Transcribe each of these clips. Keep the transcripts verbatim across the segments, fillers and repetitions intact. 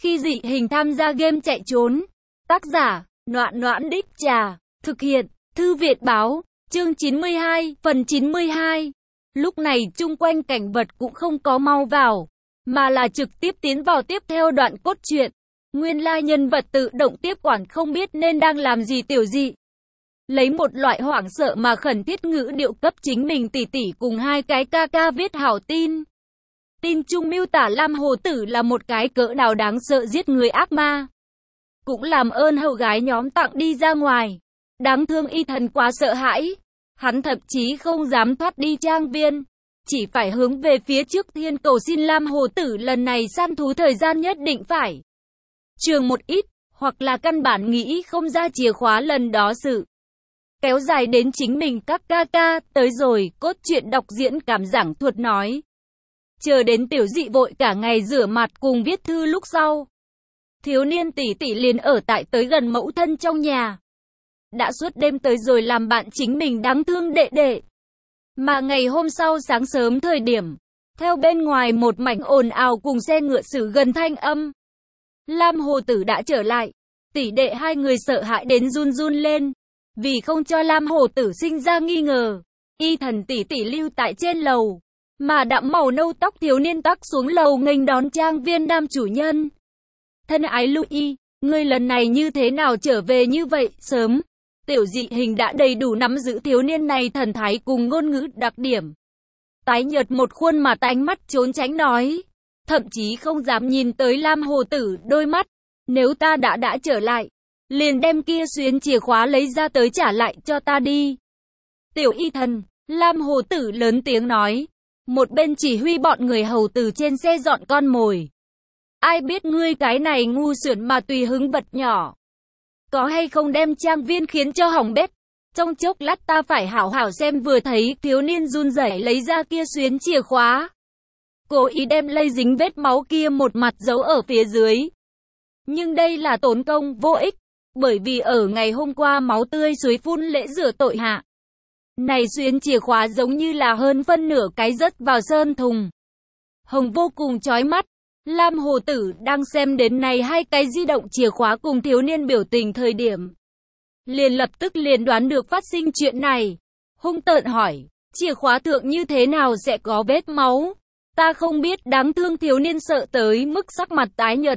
Khi dị hình tham gia game chạy trốn. Tác giả, Noãn Noãn Đích Trà. Thực hiện, Thư viện báo. Chương chín mươi hai, phần chín mươi hai. Lúc này chung quanh cảnh vật cũng không có mau vào, mà là trực tiếp tiến vào tiếp theo đoạn cốt truyện. Nguyên lai nhân vật tự động tiếp quản không biết nên đang làm gì tiểu dị. Lấy một loại hoảng sợ mà khẩn thiết ngữ điệu cấp chính mình tỉ tỉ cùng hai cái ca ca viết hảo tin. Tin chung miêu tả Lam Hồ Tử là một cái cỡ nào đáng sợ giết người ác ma. Cũng làm ơn hậu gái nhóm tặng đi ra ngoài. Đáng thương Y Thần quá sợ hãi. Hắn thậm chí không dám thoát đi trang viên. Chỉ phải hướng về phía trước thiên cầu xin Lam Hồ Tử lần này săn thú thời gian nhất định phải trường một ít, hoặc là căn bản nghĩ không ra chìa khóa lần đó sự. Kéo dài đến chính mình các ca ca, tới rồi, cốt truyện đọc diễn cảm giảng thuật nói. Chờ đến tiểu dị vội cả ngày rửa mặt cùng viết thư lúc sau. Thiếu niên tỷ tỷ liền ở tại tới gần mẫu thân trong nhà. Đã suốt đêm tới rồi làm bạn chính mình đáng thương đệ đệ. Mà ngày hôm sau sáng sớm thời điểm, theo bên ngoài một mảnh ồn ào cùng xe ngựa xử gần thanh âm. Lam Hồ Tử đã trở lại, tỷ đệ hai người sợ hãi đến run run lên. Vì không cho Lam Hồ Tử sinh ra nghi ngờ, Y Thần tỷ tỷ lưu tại trên lầu, mà đậm màu nâu tóc thiếu niên tắc xuống lầu nghênh đón trang viên nam chủ nhân. Thân ái Louis, ngươi lần này như thế nào trở về như vậy, sớm. Tiểu dị hình đã đầy đủ nắm giữ thiếu niên này thần thái cùng ngôn ngữ đặc điểm. Tái nhợt một khuôn mặt ánh mắt trốn tránh nói. Thậm chí không dám nhìn tới Lam Hồ Tử đôi mắt. Nếu ta đã đã trở lại, liền đem kia xuyến chìa khóa lấy ra tới trả lại cho ta đi. Tiểu Y Thần, Lam Hồ Tử lớn tiếng nói. Một bên chỉ huy bọn người hầu từ trên xe dọn con mồi. Ai biết ngươi cái này ngu xuẩn mà tùy hứng vật nhỏ. Có hay không đem trang viên khiến cho hỏng bét. Trong chốc lát ta phải hảo hảo xem vừa thấy thiếu niên run rẩy lấy ra kia xuyến chìa khóa. Cố ý đem lây dính vết máu kia một mặt giấu ở phía dưới. Nhưng đây là tốn công vô ích. Bởi vì ở ngày hôm qua máu tươi suối phun lễ rửa tội hạ. Này xuyến chìa khóa giống như là hơn phân nửa cái rớt vào sơn thùng. Hồng vô cùng chói mắt. Lam Hồ Tử đang xem đến này hai cái di động chìa khóa cùng thiếu niên biểu tình thời điểm. Liền lập tức liền đoán được phát sinh chuyện này. Hung tợn hỏi, chìa khóa thượng như thế nào sẽ có vết máu? Ta không biết, đáng thương thiếu niên sợ tới mức sắc mặt tái nhợt.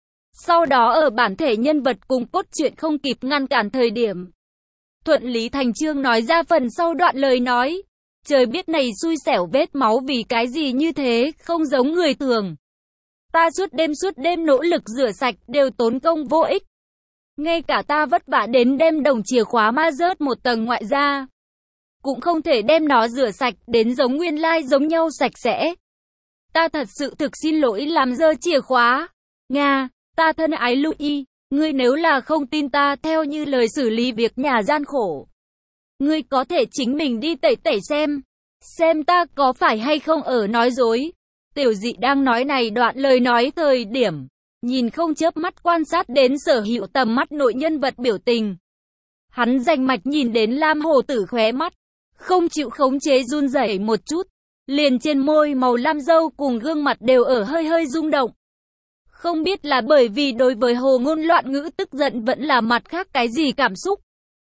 Sau đó ở bản thể nhân vật cùng cốt truyện không kịp ngăn cản thời điểm. Thuận lý thành chương nói ra phần sau đoạn lời nói. Trời biết này xui xẻo vết máu vì cái gì như thế, không giống người thường. Ta suốt đêm suốt đêm nỗ lực rửa sạch đều tốn công vô ích. Ngay cả ta vất vả đến đem đồng chìa khóa ma rớt một tầng ngoại ra. Cũng không thể đem nó rửa sạch đến giống nguyên lai giống nhau sạch sẽ. Ta thật sự thực xin lỗi làm dơ chìa khóa. Nga, ta thân ái Louis, ngươi nếu là không tin ta theo như lời xử lý việc nhà gian khổ. Ngươi có thể chính mình đi tẩy tẩy xem. Xem ta có phải hay không ở nói dối. Tiểu dị đang nói này đoạn lời nói thời điểm, nhìn không chớp mắt quan sát đến sở hữu tầm mắt nội nhân vật biểu tình. Hắn rành mạch nhìn đến Lam Hồ Tử khóe mắt, không chịu khống chế run rẩy một chút, liền trên môi màu lam dâu cùng gương mặt đều ở hơi hơi rung động. Không biết là bởi vì đối với hồ ngôn loạn ngữ tức giận vẫn là mặt khác cái gì cảm xúc.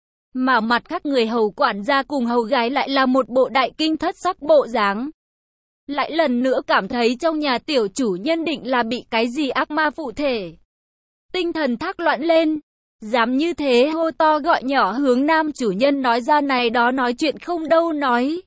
Mà mặt khác người hầu quản gia cùng hầu gái lại là một bộ đại kinh thất sắc bộ dáng. Lại lần nữa cảm thấy trong nhà tiểu chủ nhân định là bị cái gì ác ma phụ thể. Tinh thần thác loạn lên. Dám như thế hô to gọi nhỏ hướng nam chủ nhân nói ra này đó nói chuyện không đâu nói.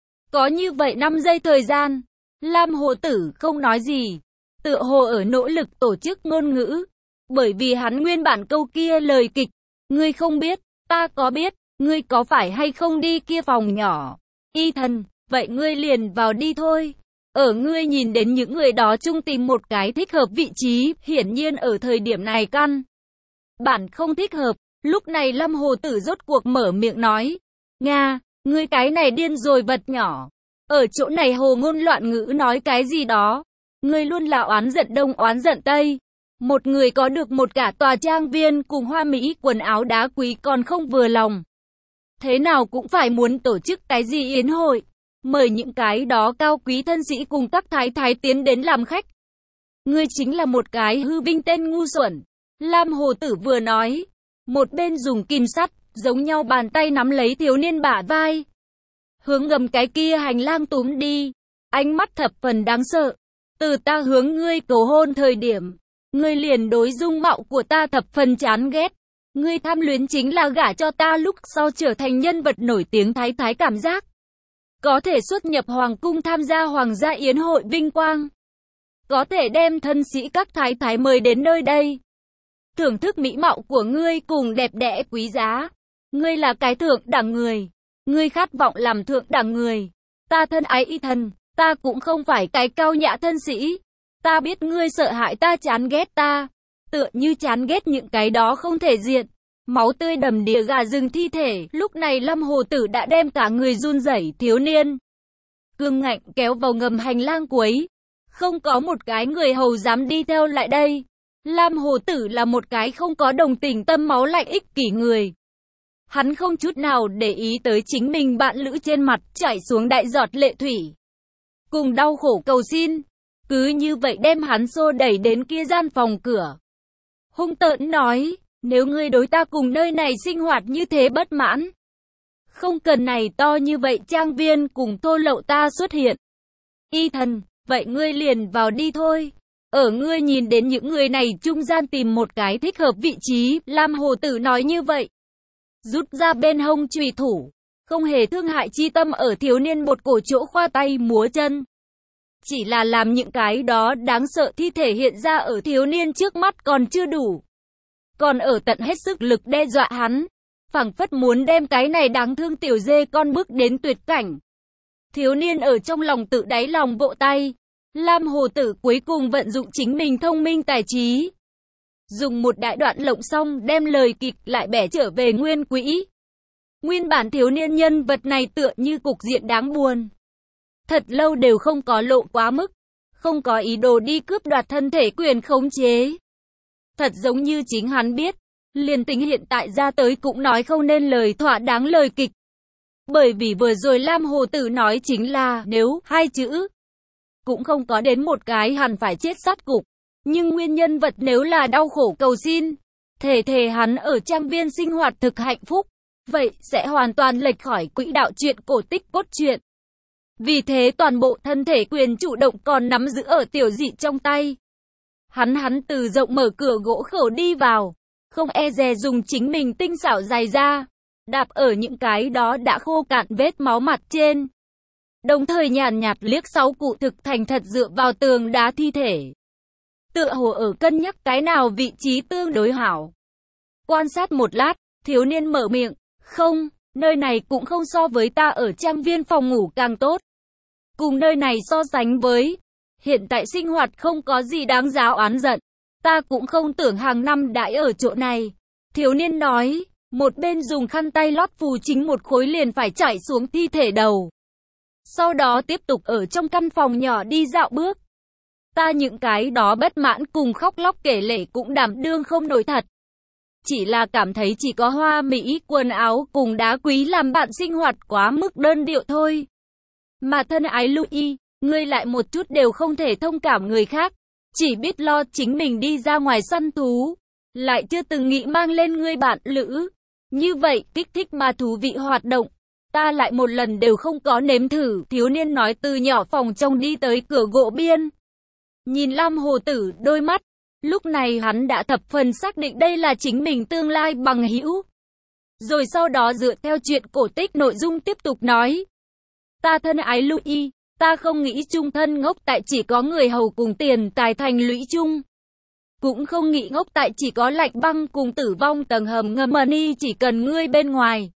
Có như vậy năm giây thời gian. Lam Hồ Tử không nói gì. Tựa hồ ở nỗ lực tổ chức ngôn ngữ. Bởi vì hắn nguyên bản câu kia lời kịch. Ngươi không biết, ta có biết. Ngươi có phải hay không đi kia phòng nhỏ. Y Thần. Vậy ngươi liền vào đi thôi. Ở ngươi nhìn đến những người đó chung tìm một cái thích hợp vị trí, hiển nhiên ở thời điểm này căn bản không thích hợp. Lúc này Lam Hồ Tử rốt cuộc mở miệng nói. Nga, ngươi cái này điên rồi vật nhỏ. Ở chỗ này hồ ngôn loạn ngữ nói cái gì đó. Ngươi luôn là oán giận đông oán giận tây. Một người có được một cả tòa trang viên cùng hoa mỹ quần áo đá quý còn không vừa lòng. Thế nào cũng phải muốn tổ chức cái gì yến hội. Mời những cái đó cao quý thân sĩ cùng các thái thái tiến đến làm khách. ngươi chính là một cái hư vinh tên ngu xuẩn. Lam hồ tử vừa nói, một bên dùng kim sắt, giống nhau bàn tay nắm lấy thiếu niên bả vai. Hướng ngầm cái kia hành lang túm đi, ánh mắt thập phần đáng sợ. Từ ta hướng ngươi cầu hôn thời điểm, ngươi liền đối dung mạo của ta thập phần chán ghét. Ngươi tham luyến chính là gả cho ta lúc sau trở thành nhân vật nổi tiếng thái thái cảm giác. Có thể xuất nhập hoàng cung tham gia hoàng gia yến hội vinh quang. Có thể đem thân sĩ các thái thái mời đến nơi đây. Thưởng thức mỹ mạo của ngươi cùng đẹp đẽ quý giá. Ngươi là cái thượng đẳng người. Ngươi khát vọng làm thượng đẳng người. Ta thân ái y thần, ta cũng không phải cái cao nhã thân sĩ. Ta biết ngươi sợ hãi ta chán ghét ta. Tựa như chán ghét những cái đó không thể diện. Máu tươi đầm đìa gà rừng thi thể. Lúc này Lâm hồ tử đã đem cả người run rẩy thiếu niên cương ngạnh kéo vào ngầm hành lang cuối. Không có một cái người hầu dám đi theo lại đây. Lam hồ tử là một cái không có đồng tình tâm máu lạnh ích kỷ người. Hắn không chút nào để ý tới chính mình bạn lữ trên mặt chảy xuống đại giọt lệ thủy. Cùng đau khổ cầu xin. Cứ như vậy đem hắn xô đẩy đến kia gian phòng cửa. Hung tợn nói, nếu ngươi đối ta cùng nơi này sinh hoạt như thế bất mãn. Không cần này to như vậy trang viên cùng thô lậu ta xuất hiện. Y thần, vậy ngươi liền vào đi thôi. Ở ngươi nhìn đến những người này trung gian tìm một cái thích hợp vị trí, Lam hồ tử nói như vậy. Rút ra bên hông chùy thủ, không hề thương hại chi tâm ở thiếu niên một cổ chỗ khoa tay múa chân. Chỉ là làm những cái đó đáng sợ thi thể hiện ra ở thiếu niên trước mắt còn chưa đủ. Còn ở tận hết sức lực đe dọa hắn, phảng phất muốn đem cái này đáng thương tiểu dê con bước đến tuyệt cảnh. Thiếu niên ở trong lòng tự đáy lòng vỗ tay. Lam hồ tử cuối cùng vận dụng chính mình thông minh tài trí. Dùng một đại đoạn lộng xong đem lời kịch lại bẻ trở về nguyên quỹ. Nguyên bản thiếu niên nhân vật này tựa như cục diện đáng buồn. Thật lâu đều không có lộ quá mức. Không có ý đồ đi cướp đoạt thân thể quyền khống chế. Thật giống như chính hắn biết. Liền tính hiện tại ra tới cũng nói không nên lời thỏa đáng lời kịch. Bởi vì vừa rồi Lam hồ tử nói chính là nếu hai chữ. Cũng không có đến một cái hẳn phải chết sát cục. Nhưng nguyên nhân vật nếu là đau khổ cầu xin, thể thể hắn ở trang viên sinh hoạt thực hạnh phúc, vậy sẽ hoàn toàn lệch khỏi quỹ đạo truyện cổ tích cốt truyện. Vì thế toàn bộ thân thể quyền chủ động còn nắm giữ ở tiểu dị trong tay. Hắn hắn từ rộng mở cửa gỗ khẩu đi vào, không e dè dùng chính mình tinh xảo dài ra, đạp ở những cái đó đã khô cạn vết máu mặt trên. Đồng thời nhàn nhạt liếc sáu cụ thực thành thật dựa vào tường đá thi thể. Tựa hồ ở cân nhắc cái nào vị trí tương đối hảo. Quan sát một lát, thiếu niên mở miệng, không, nơi này cũng không so với ta ở trang viên phòng ngủ càng tốt. Cùng nơi này so sánh với, hiện tại sinh hoạt không có gì đáng giá oán giận. Ta cũng không tưởng hàng năm đãi ở chỗ này. Thiếu niên nói, một bên dùng khăn tay lót phù chính một khối liền phải chảy xuống thi thể đầu. Sau đó tiếp tục ở trong căn phòng nhỏ đi dạo bước. Ta những cái đó bất mãn cùng khóc lóc kể lể cũng đảm đương không nổi thật. Chỉ là cảm thấy chỉ có hoa mỹ, quần áo cùng đá quý làm bạn sinh hoạt quá mức đơn điệu thôi. Mà thân ái Louis, ngươi lại một chút đều không thể thông cảm người khác. Chỉ biết lo chính mình đi ra ngoài săn thú. Lại chưa từng nghĩ mang lên ngươi bạn lữ. Như vậy kích thích mà thú vị hoạt động. Ta lại một lần đều không có nếm thử. Thiếu niên nói từ nhỏ phòng trong đi tới cửa gỗ biên. Nhìn Lam hồ tử đôi mắt. Lúc này hắn đã thập phần xác định đây là chính mình tương lai bằng hữu. Rồi sau đó dựa theo chuyện cổ tích nội dung tiếp tục nói. Ta thân ái Louis, ta không nghĩ chung thân ngốc tại chỉ có người hầu cùng tiền tài thành lũy chung. Cũng không nghĩ ngốc tại chỉ có lạnh băng cùng tử vong tầng hầm ngầm money chỉ cần ngươi bên ngoài.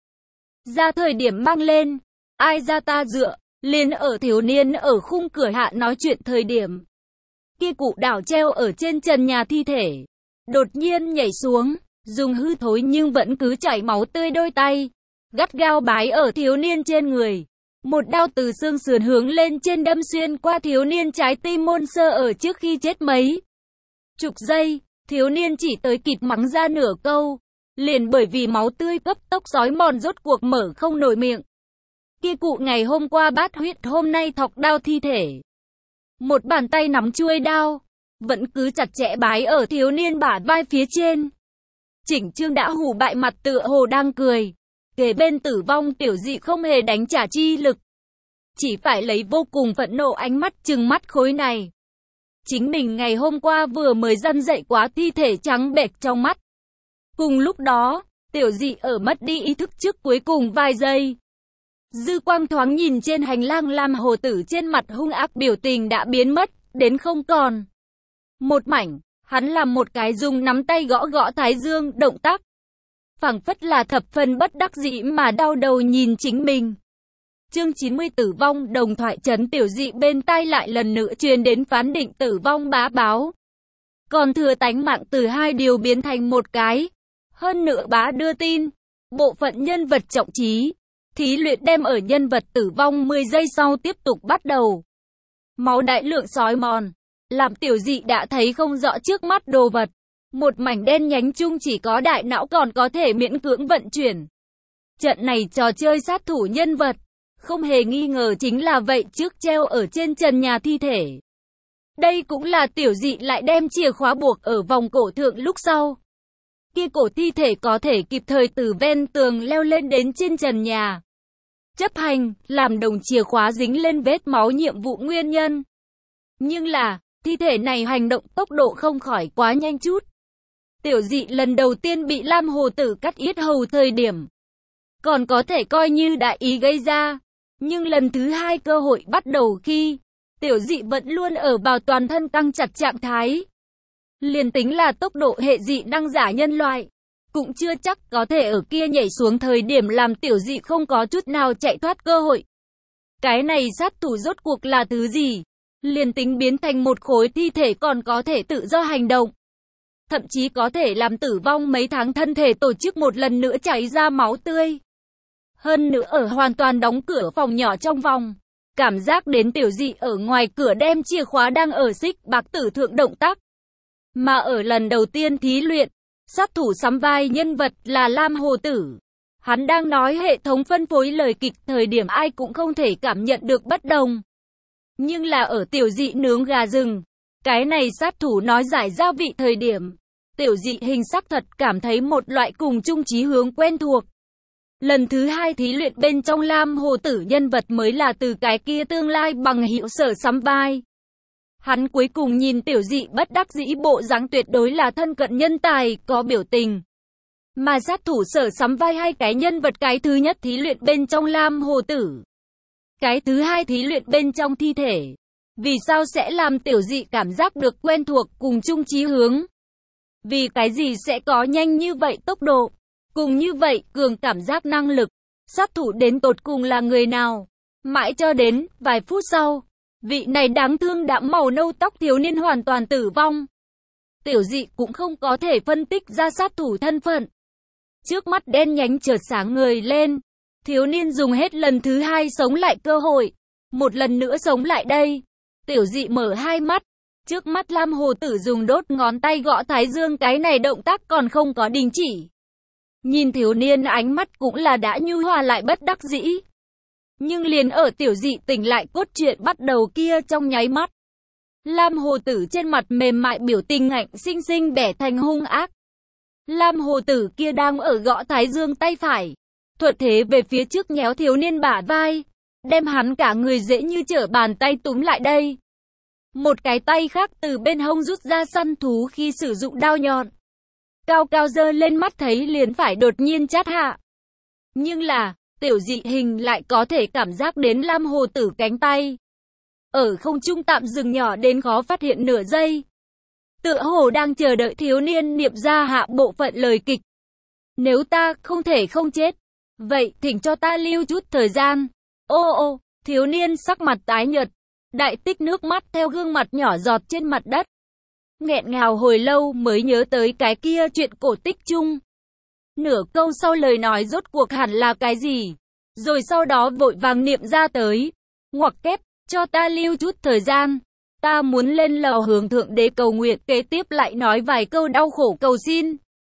Ra thời điểm mang lên, ai ra ta dựa, liền ở thiếu niên ở khung cửa hạ nói chuyện thời điểm. Kia cụ đảo treo ở trên trần nhà thi thể. Đột nhiên nhảy xuống, dùng hư thối nhưng vẫn cứ chảy máu tươi đôi tay. Gắt gao bái ở thiếu niên trên người. Một đao từ xương sườn hướng lên trên đâm xuyên qua thiếu niên trái tim môn sơ ở trước khi chết mấy chục giây. Thiếu niên chỉ tới kịp mắng ra nửa câu. Liền bởi vì máu tươi cấp tốc xói mòn rốt cuộc mở không nổi miệng. Kia cụ ngày hôm qua bát huyết hôm nay thọc đao thi thể. Một bàn tay nắm chuôi đao, vẫn cứ chặt chẽ bái ở thiếu niên bả vai phía trên. Chỉnh Chương đã hù bại mặt tựa hồ đang cười. Kề bên Tử Vong, Tiểu Dị không hề đánh trả chi lực. Chỉ phải lấy vô cùng phẫn nộ ánh mắt trừng mắt khối này. Chính mình ngày hôm qua vừa mới răn dậy quá, thi thể trắng bệch trong mắt. Cùng lúc đó, Tiểu Dị ở mất đi ý thức trước cuối cùng vài giây. Dư quang thoáng nhìn trên hành lang, Lam Hồ Tử trên mặt hung ác biểu tình đã biến mất, đến không còn một mảnh. Hắn làm một cái dùng nắm tay gõ gõ thái dương, động tác phảng phất là thập phần bất đắc dĩ mà đau đầu nhìn chính mình. Chương chín mươi Tử Vong, đồng thoại trấn. Tiểu Dị bên tai lại lần nữa truyền đến phán định tử vong bá báo. Còn thừa tánh mạng từ hai điều biến thành một cái. Hơn nữa bá đưa tin, bộ phận nhân vật trọng trí, thí luyện đem ở nhân vật tử vong mười giây sau tiếp tục bắt đầu. Máu đại lượng sói mòn, làm Tiểu Dị đã thấy không rõ trước mắt đồ vật. Một mảnh đen nhánh chung chỉ có đại não còn có thể miễn cưỡng vận chuyển. Trận này trò chơi sát thủ nhân vật, không hề nghi ngờ chính là vậy trước treo ở trên trần nhà thi thể. Đây cũng là Tiểu Dị lại đem chìa khóa buộc ở vòng cổ thượng lúc sau. Kia cổ thi thể có thể kịp thời từ ven tường leo lên đến trên trần nhà. Chấp hành, làm đồng chìa khóa dính lên vết máu nhiệm vụ nguyên nhân. Nhưng là, thi thể này hành động tốc độ không khỏi quá nhanh chút. Tiểu Dị lần đầu tiên bị Lam Hồ Tử cắt yết hầu thời điểm, còn có thể coi như đại ý gây ra. Nhưng lần thứ hai cơ hội bắt đầu khi Tiểu Dị vẫn luôn ở vào toàn thân căng chặt trạng thái. Liền tính là tốc độ hệ dị năng giả nhân loại, cũng chưa chắc có thể ở kia nhảy xuống thời điểm làm Tiểu Dị không có chút nào chạy thoát cơ hội. Cái này sát thủ rốt cuộc là thứ gì? Liền tính biến thành một khối thi thể còn có thể tự do hành động. Thậm chí có thể làm tử vong mấy tháng thân thể tổ chức một lần nữa chảy ra máu tươi. Hơn nữa ở hoàn toàn đóng cửa phòng nhỏ trong vòng. Cảm giác đến Tiểu Dị ở ngoài cửa đem chìa khóa đang ở xích bạc tử thượng động tác. Mà ở lần đầu tiên thí luyện, sát thủ sắm vai nhân vật là Lam Hồ Tử. Hắn đang nói hệ thống phân phối lời kịch thời điểm ai cũng không thể cảm nhận được bất đồng. Nhưng là ở Tiểu Dị nướng gà rừng, cái này sát thủ nói giải gia vị thời điểm, Tiểu Dị hình sắc thật cảm thấy một loại cùng chung chí hướng quen thuộc. Lần thứ hai thí luyện bên trong Lam Hồ Tử nhân vật mới là từ cái kia tương lai bằng hữu Sở sắm vai. Hắn cuối cùng nhìn Tiểu Dị bất đắc dĩ bộ dáng tuyệt đối là thân cận nhân tài, có biểu tình. Mà sát thủ Sở sắm vai hai cái nhân vật, cái thứ nhất thí luyện bên trong Lam Hồ Tử, cái thứ hai thí luyện bên trong thi thể. Vì sao sẽ làm Tiểu Dị cảm giác được quen thuộc cùng chung chí hướng? Vì cái gì sẽ có nhanh như vậy tốc độ? Cùng như vậy cường cảm giác năng lực? Sát thủ đến tột cùng là người nào? Mãi cho đến vài phút sau, vị này đáng thương đạm màu nâu tóc thiếu niên hoàn toàn tử vong. Tiểu Dị cũng không có thể phân tích ra sát thủ thân phận. Trước mắt đen nhánh chợt sáng ngời lên. Thiếu niên dùng hết lần thứ hai sống lại cơ hội. Một lần nữa sống lại đây. Tiểu Dị mở hai mắt. Trước mắt Lam Hồ Tử dùng đốt ngón tay gõ thái dương, cái này động tác còn không có đình chỉ. Nhìn thiếu niên ánh mắt cũng là đã nhu hòa lại bất đắc dĩ. Nhưng liền ở Tiểu Dị tỉnh lại cốt truyện bắt đầu kia trong nháy mắt, Lam Hồ Tử trên mặt mềm mại biểu tình ngạnh sinh sinh bẻ thành hung ác. Lam Hồ Tử kia đang ở gõ thái dương tay phải, thuận thế về phía trước nhéo thiếu niên bả vai, đem hắn cả người dễ như trở bàn tay túm lại đây. Một cái tay khác từ bên hông rút ra săn thú khi sử dụng đao nhọn, cao cao giơ lên, mắt thấy liền phải đột nhiên chát hạ. Nhưng là, Tiểu Dị hình lại có thể cảm giác đến Lam Hồ Tử cánh tay ở không trung tạm dừng nhỏ đến khó phát hiện nửa giây. Tựa hồ đang chờ đợi thiếu niên niệm ra hạ bộ phận lời kịch. Nếu ta không thể không chết, vậy thỉnh cho ta lưu chút thời gian. Ô ô, thiếu niên sắc mặt tái nhợt, đại tích nước mắt theo gương mặt nhỏ giọt trên mặt đất. Nghẹn ngào hồi lâu mới nhớ tới cái kia chuyện cổ tích chung. Nửa câu sau lời nói rốt cuộc hẳn là cái gì? Rồi sau đó vội vàng niệm ra tới. Ngoặc kép, cho ta lưu chút thời gian. Ta muốn lên lầu hướng Thượng Đế cầu nguyện, kế tiếp lại nói vài câu đau khổ cầu xin.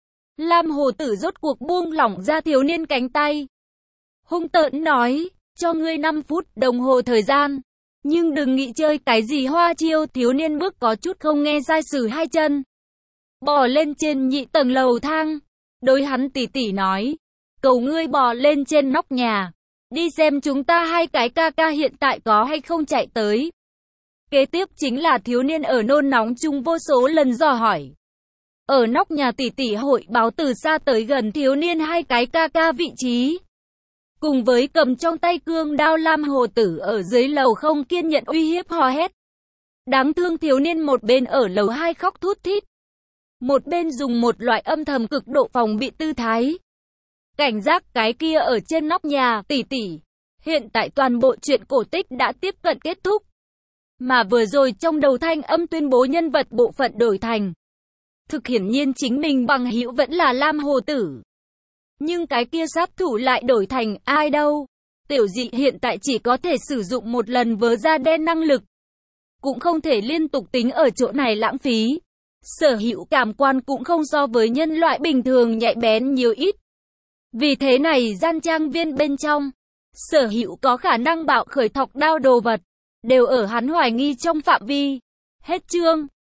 Lam Hồ Tử rốt cuộc buông lỏng ra thiếu niên cánh tay. Hung tợn nói, cho ngươi năm phút đồng hồ thời gian. Nhưng đừng nghĩ chơi cái gì hoa chiêu, thiếu niên bước có chút không nghe sai sử hai chân. Bò lên trên nhị tầng lầu thang. Đối hắn tỉ tỉ nói. Cầu ngươi bò lên trên nóc nhà. Đi xem chúng ta hai cái ca ca hiện tại có hay không chạy tới. Kế tiếp chính là thiếu niên ở nôn nóng chung vô số lần dò hỏi. Ở nóc nhà tỉ tỉ hội báo từ xa tới gần thiếu niên hai cái ca ca vị trí. Cùng với cầm trong tay cương đao lam hồ tử ở dưới lầu không kiên nhẫn uy hiếp hò hét. Đáng thương thiếu niên một bên ở lầu hai khóc thút thít. Một bên dùng một loại âm thầm cực độ phòng bị tư thái. Cảnh giác cái kia ở trên nóc nhà, tỉ tỉ. Hiện tại toàn bộ chuyện cổ tích đã tiếp cận kết thúc. Mà vừa rồi trong đầu thanh âm tuyên bố nhân vật bộ phận đổi thành. Thực hiển nhiên chính mình bằng hữu vẫn là Lam Hồ Tử. Nhưng cái kia sát thủ lại đổi thành ai đâu. Tiểu dị hiện tại chỉ có thể sử dụng một lần vớ da đen năng lực. Cũng không thể liên tục tính ở chỗ này lãng phí. Sở hữu cảm quan cũng không so với nhân loại bình thường nhạy bén nhiều ít. Vì thế này gian trang viên bên trong, sở hữu có khả năng bạo khởi thọc đao đồ vật, đều ở hắn hoài nghi trong phạm vi. Hết chương.